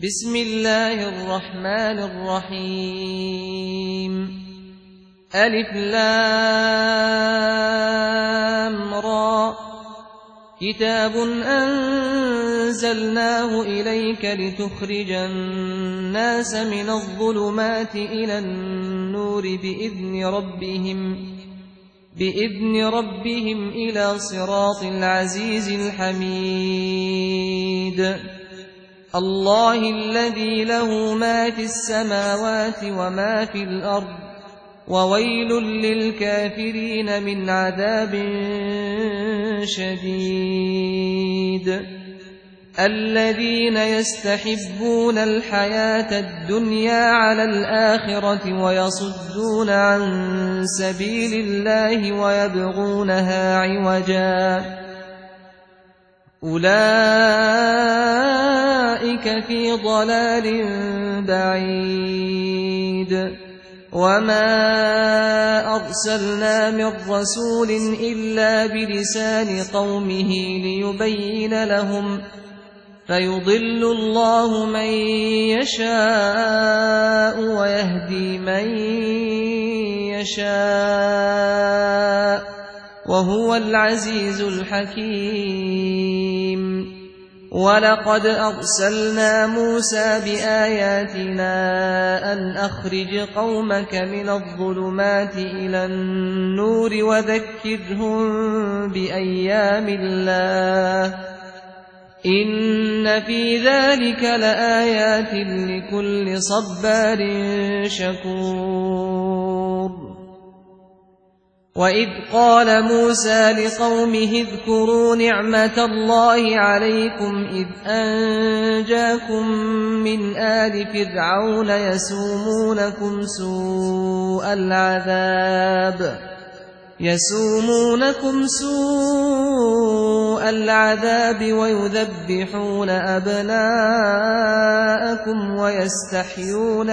بسم الله الرحمن الرحيم ألف لام را كتاب أنزلناه إليك لتخرج الناس من الظلمات إلى النور بإذن ربهم إلى صراط العزيز الحميد الله الذي له ما في السماوات وما في الأرض وويل للكافرين من عذاب شديد الذين يستحبون الحياة الدنيا على الآخرة ويصدون عن سبيل الله ويبغونها عوجا أولئك في ضلال بعيد وما أرسلنا من رسول إلا بلسان قومه ليبين لهم فيضل الله من يشاء ويهدي من يشاء وهو العزيز الحكيم ولقد أرسلنا موسى بآياتنا أن أخرج قومك من الظلمات إلى النور وذكرهم بأيام الله إن في ذلك لآيات لكل صبار شكور وإذ قال موسى لقومه اذكروا نعمة الله عليكم إذ أنجاكم من آل فرعون يسومونكم سوء العذاب ويذبحون أبناءكم ويستحيون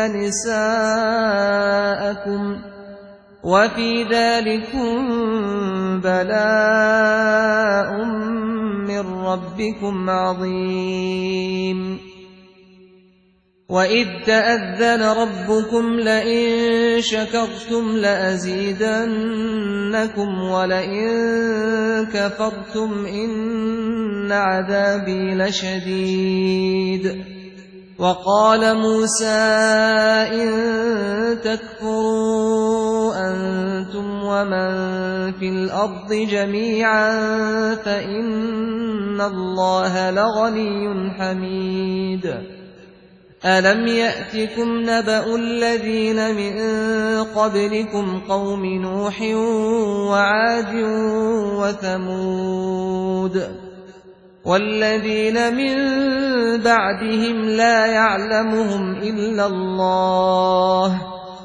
نساءكم وفي ذلكم بلاء من ربكم عظيم وإذ تأذن ربكم لئن شكرتم لأزيدنكم ولئن كفرتم إن عذابي لشديد وقال موسى إن تكفروا أنتم ومن في الأرض جميعا فإن الله لغني حميد ألم يأتكم نبأ الذين من قبلكم قوم نوح وعاد وثمود والذين من بعدهم لا يعلمهم إلا الله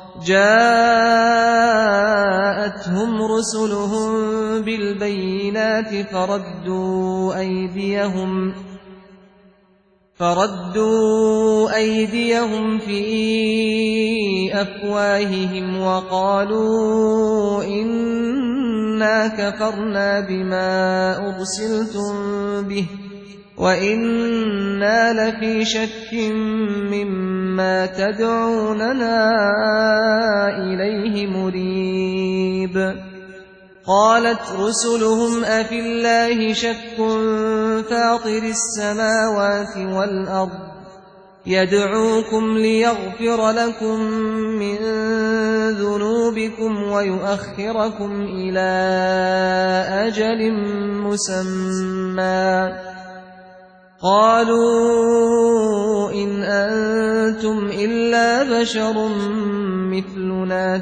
جاءتهم رسلهم بالبينات فردوا أيديهم في أفواههم وقالوا إنا كفرنا بما أرسلتم به وإنا لفي شك مما تدعوننا إليه مريب قالت رسلهم أفي الله شك فاطر السماوات والأرض يدعوكم ليغفر لكم من ذنوبكم ويؤخركم إلى أجل مسمى قالوا إن أنتم إلا بشر مثلنا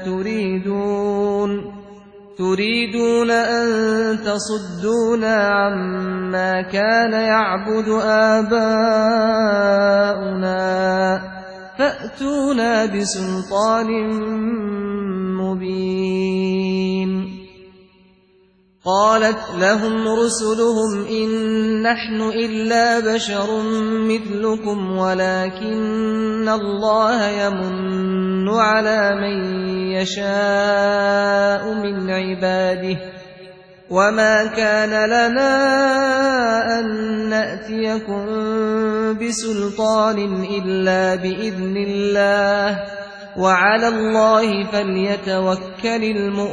تريدون أن تصدونا عما كان يعبد آباؤنا فأتونا بسلطان مبين قالت لهم رسلهم إن نحن إلا بشر مثلكم ولكن الله يمن على من يشاء من عباده وما كان لنا أن نأتيكم بسلطان إلا بإذن الله وعلى الله فليتوكل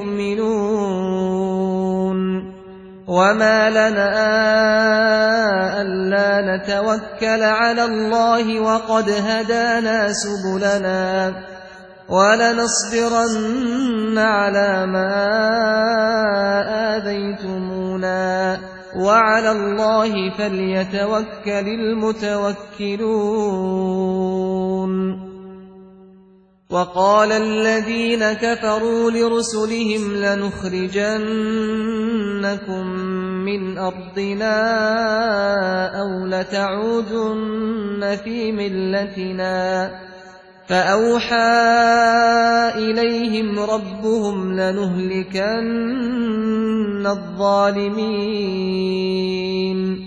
المؤمنون وما لنا ألا نتوكل على الله وقد هدانا سبلنا ولنصبرن على ما آذيتمونا وعلى الله فليتوكل المتوكلون وقال الذين كفروا لرسلهم لنخرجنكم من أرضنا أو لتعودن في ملتنا فأوحى إليهم ربهم لنهلكن الظالمين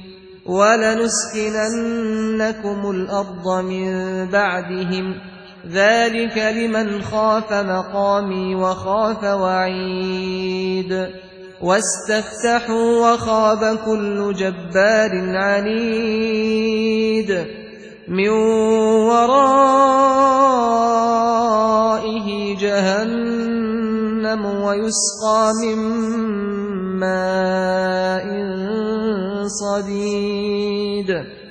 ولنسكننكم الأرض من بعدهم ذلك لمن خاف مقامي وخاف وعيد واستفتحوا وخاب كل جبار عنيد من ورائه جهنم ويسقى من ماء صديد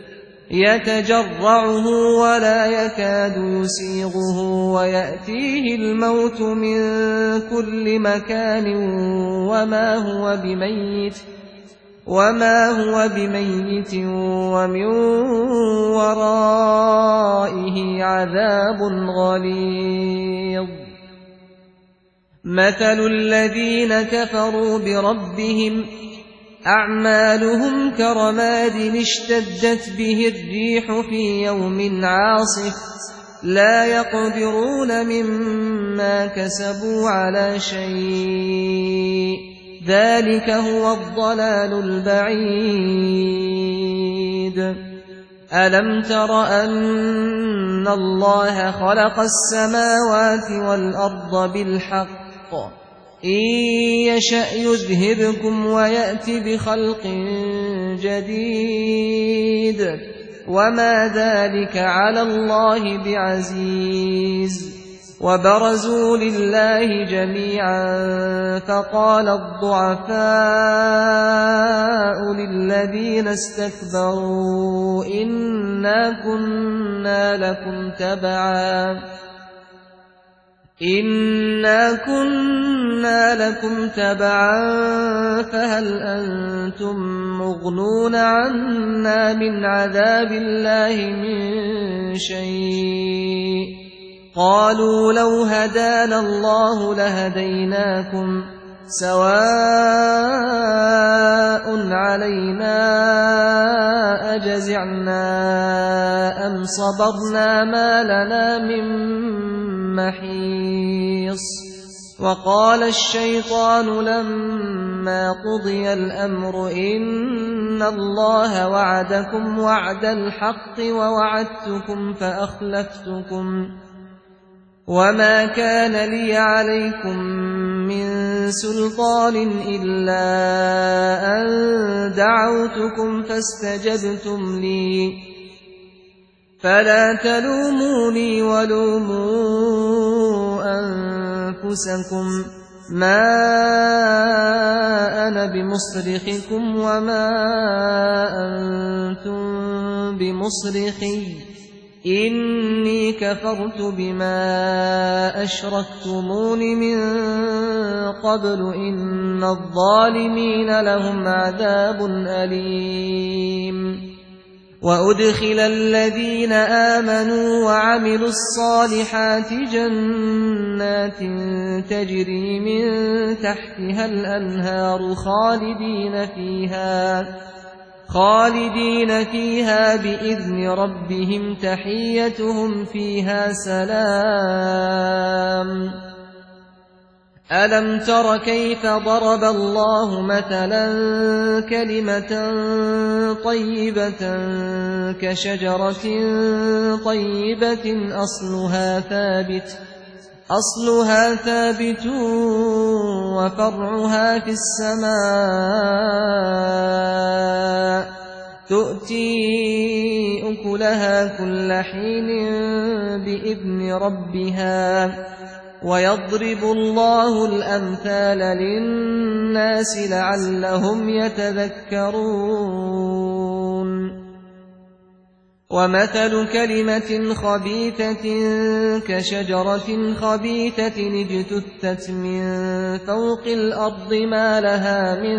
يتجرعه ولا يكاد يسيغه ويأتيه الموت من كل مكان وما هو بميت ومن ورائه عذاب غليظ مثل الذين كفروا بربهم أعمالهم كرماد اشتدت به الريح في يوم عاصف لا يقدرون مما كسبوا على شيء ذلك هو الضلال البعيد ألم تر أن الله خلق السماوات والأرض بالحق إن يشأ يذهبكم ويأت بخلق جديد وما ذلك على الله بعزيز وبرزوا لله جميعا فقال الضعفاء للذين استكبروا إنا كنا لكم تبعا فهل أنتم مغنون عنا من عذاب الله من شيء قالوا لو هدانا الله لهديناكم سواء علينا أجزعنا أم صبرنا ما لنا من محيص وقال الشيطان لما قضي الأمر إن الله وعدكم وعد الحق ووعدتكم فأخلفتكم وما كان لي عليكم من سلطان إلا أن دعوتكم فاستجبتم لي فلا تلوموني ولوموا أنفسكم ما أنا بمصرخكم وما أنتم بمصرخي إني كفرت بما أشركتمون من قبل إن الظالمين لهم عذاب أليم وأدخل الذين آمنوا وعملوا الصالحات جنات تجري من تحتها الأنهار خالدين فيها بإذن ربهم تحيتهم فيها سلام ألم تر كيف ضرب الله مثلا كلمة طيبة كشجرة طيبة أصلها ثابت وفرعها في السماء تؤتي أكلها كل حين بإذن ربها ويضرب الله الأمثال للناس لعلهم يتذكرون ومثل كلمة خبيثة كشجرة خبيثة اجتثت من فوق الأرض ما لها من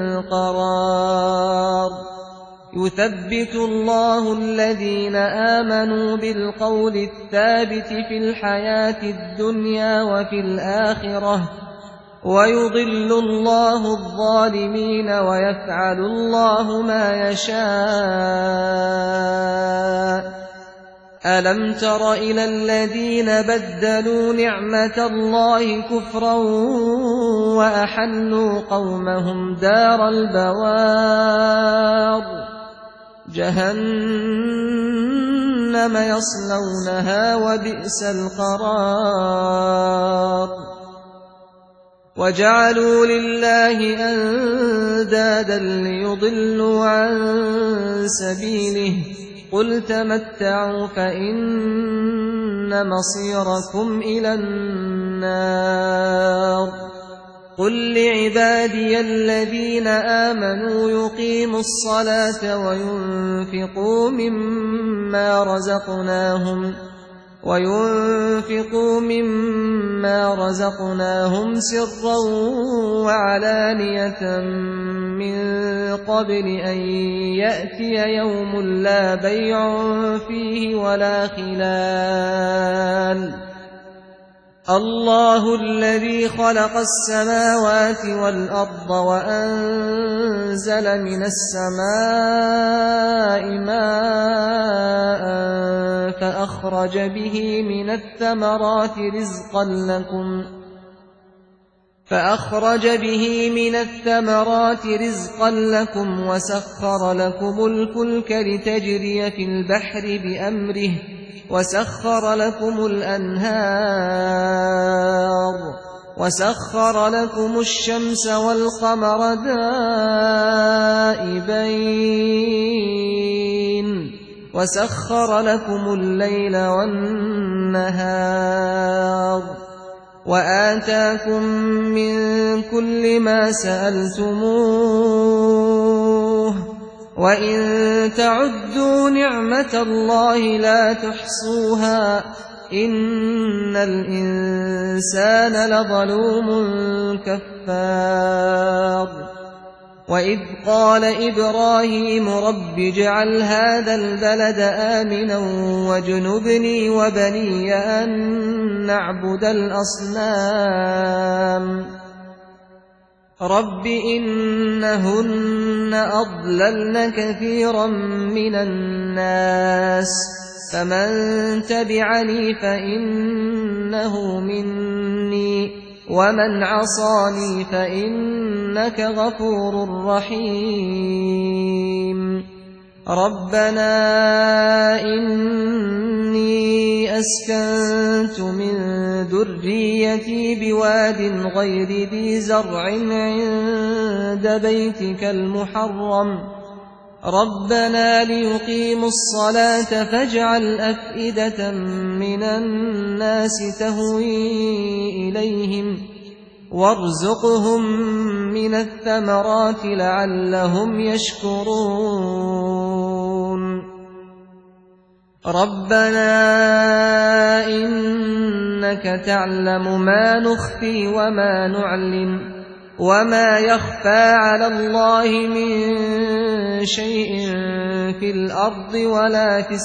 قرار يثبت الله الذين آمنوا بالقول الثابت في الحياة الدنيا وفي الآخرة ويضل الله الظالمين ويفعل الله ما يشاء ألم تر إلى الذين بدلوا نعمة الله كفرا وأحلوا قومهم دار البوار جهنم يصلونها وبئس القرار وجعلوا لله أندادا ليضلوا عن سبيله قل تمتعوا فإن مصيركم إلى النار قل لعبادي الذين آمنوا يقيموا الصلاة وينفقوا مما رزقناهم سرا وعلانية من قبل أن يأتي يوم لا بيع فيه ولا خلال الله الذي خلق السماوات والأرض وأنزل من السماء ماء فأخرج به من الثمرات رزقا لكم وسخر لكم الفلك لتجري في البحر بأمره وسخر لكم الأنهار وسخر لكم الشمس والقمر دائبين وسخر لكم الليل والنهار وآتاكم من كل ما سألتموه وإن تعدوا نعمة الله لا تحصوها إن الإنسان لظلوم كفار وإذ قال إبراهيم رب اجعل هذا البلد آمنا واجنبني وبني أن نعبد الأصنام رب إنهن أضللن كثيرا من الناس فمن تبعني فإنه مني ومن عصاني فإنك غفور رحيم ربنا إني أسكنت من ذريتي بواد غير ذي زرع عند بيتك المحرم ربنا ليقيموا الصلاة فاجعل أفئدة من الناس تهوي إليهم وارزقهم من الثمرات لعلهم يشكرون ربنا إنك تعلم ما نخفي وما نعلن وما يخفى على الله من شيء في الأرض ولا في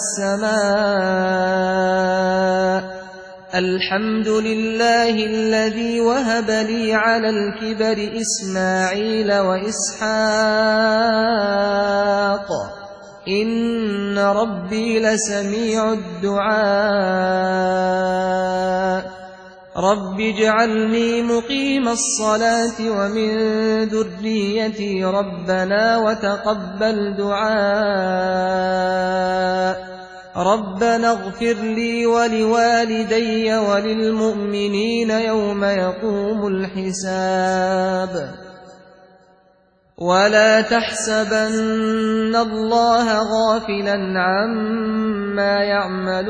السماء الحمد لله الذي وهب لي على الكبر إسماعيل وإسحاق إن ربي لسميع الدعاء رب اجعلني مقيم الصلاة ومن ذريتي ربنا وتقبل دعاء ربنا اغفر لي ولوالدي وللمؤمنين يوم يقوم الحساب ولا تحسبن الله غافلا عما يعمل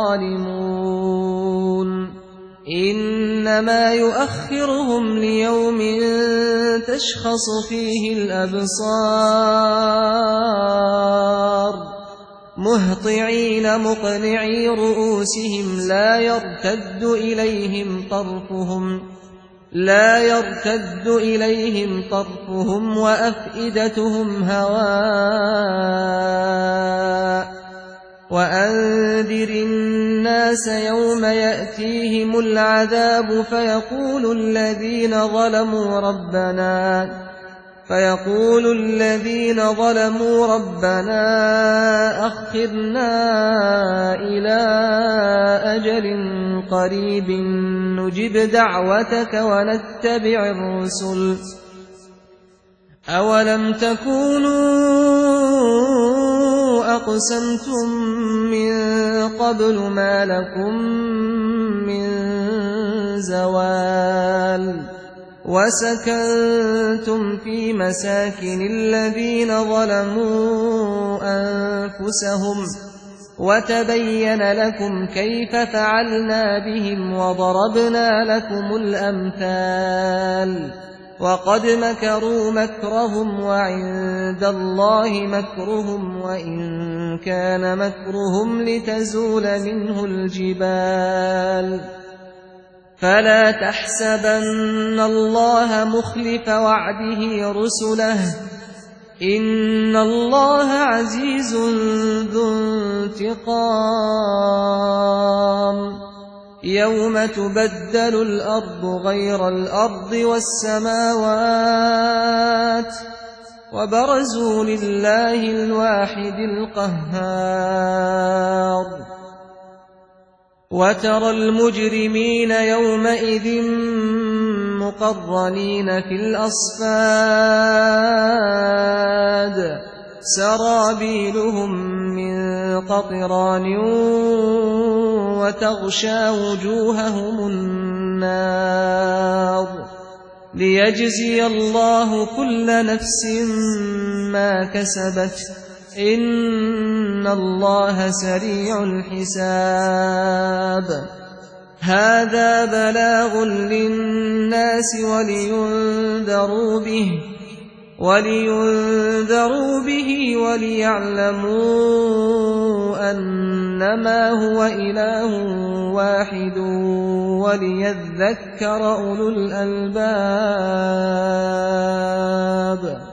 الظالمون إنما يؤخرهم ليوم تشخص فيه الأبصار مهطعين مقنعي رؤوسهم لا يرتد إليهم طرفهم وأفئدتهم هواء وأنذر الناس يوم يأتيهم العذاب فيقول الذين ظلموا ربنا أخرنا إلى أجل قريب نجب دعوتك ونتبع الرسل أولم تكونوا أقسمتم من قبل ما لكم من زوال وسكنتم في مساكن الذين ظلموا أنفسهم وتبين لكم كيف فعلنا بهم وضربنا لكم الأمثال وقد مكروا مكرهم وعند الله مكرهم وإن كان مكرهم لتزول منه الجبال فلا تحسبن الله مخلف وعده رسله إن الله عزيز ذو انتقام يوم تبدل الأرض غير الأرض والسماوات وبرزوا لله الواحد القهار وترى المجرمين يومئذ مقرنين في الأصفاد سرابيلهم من قطران وتغشى وجوههم النار ليجزي الله كل نفس ما كسبت إن الله سريع الحساب هذا بلاغ للناس ولينذروا به وليعلموا أنما هو إله واحد وليذكر أولو الألباب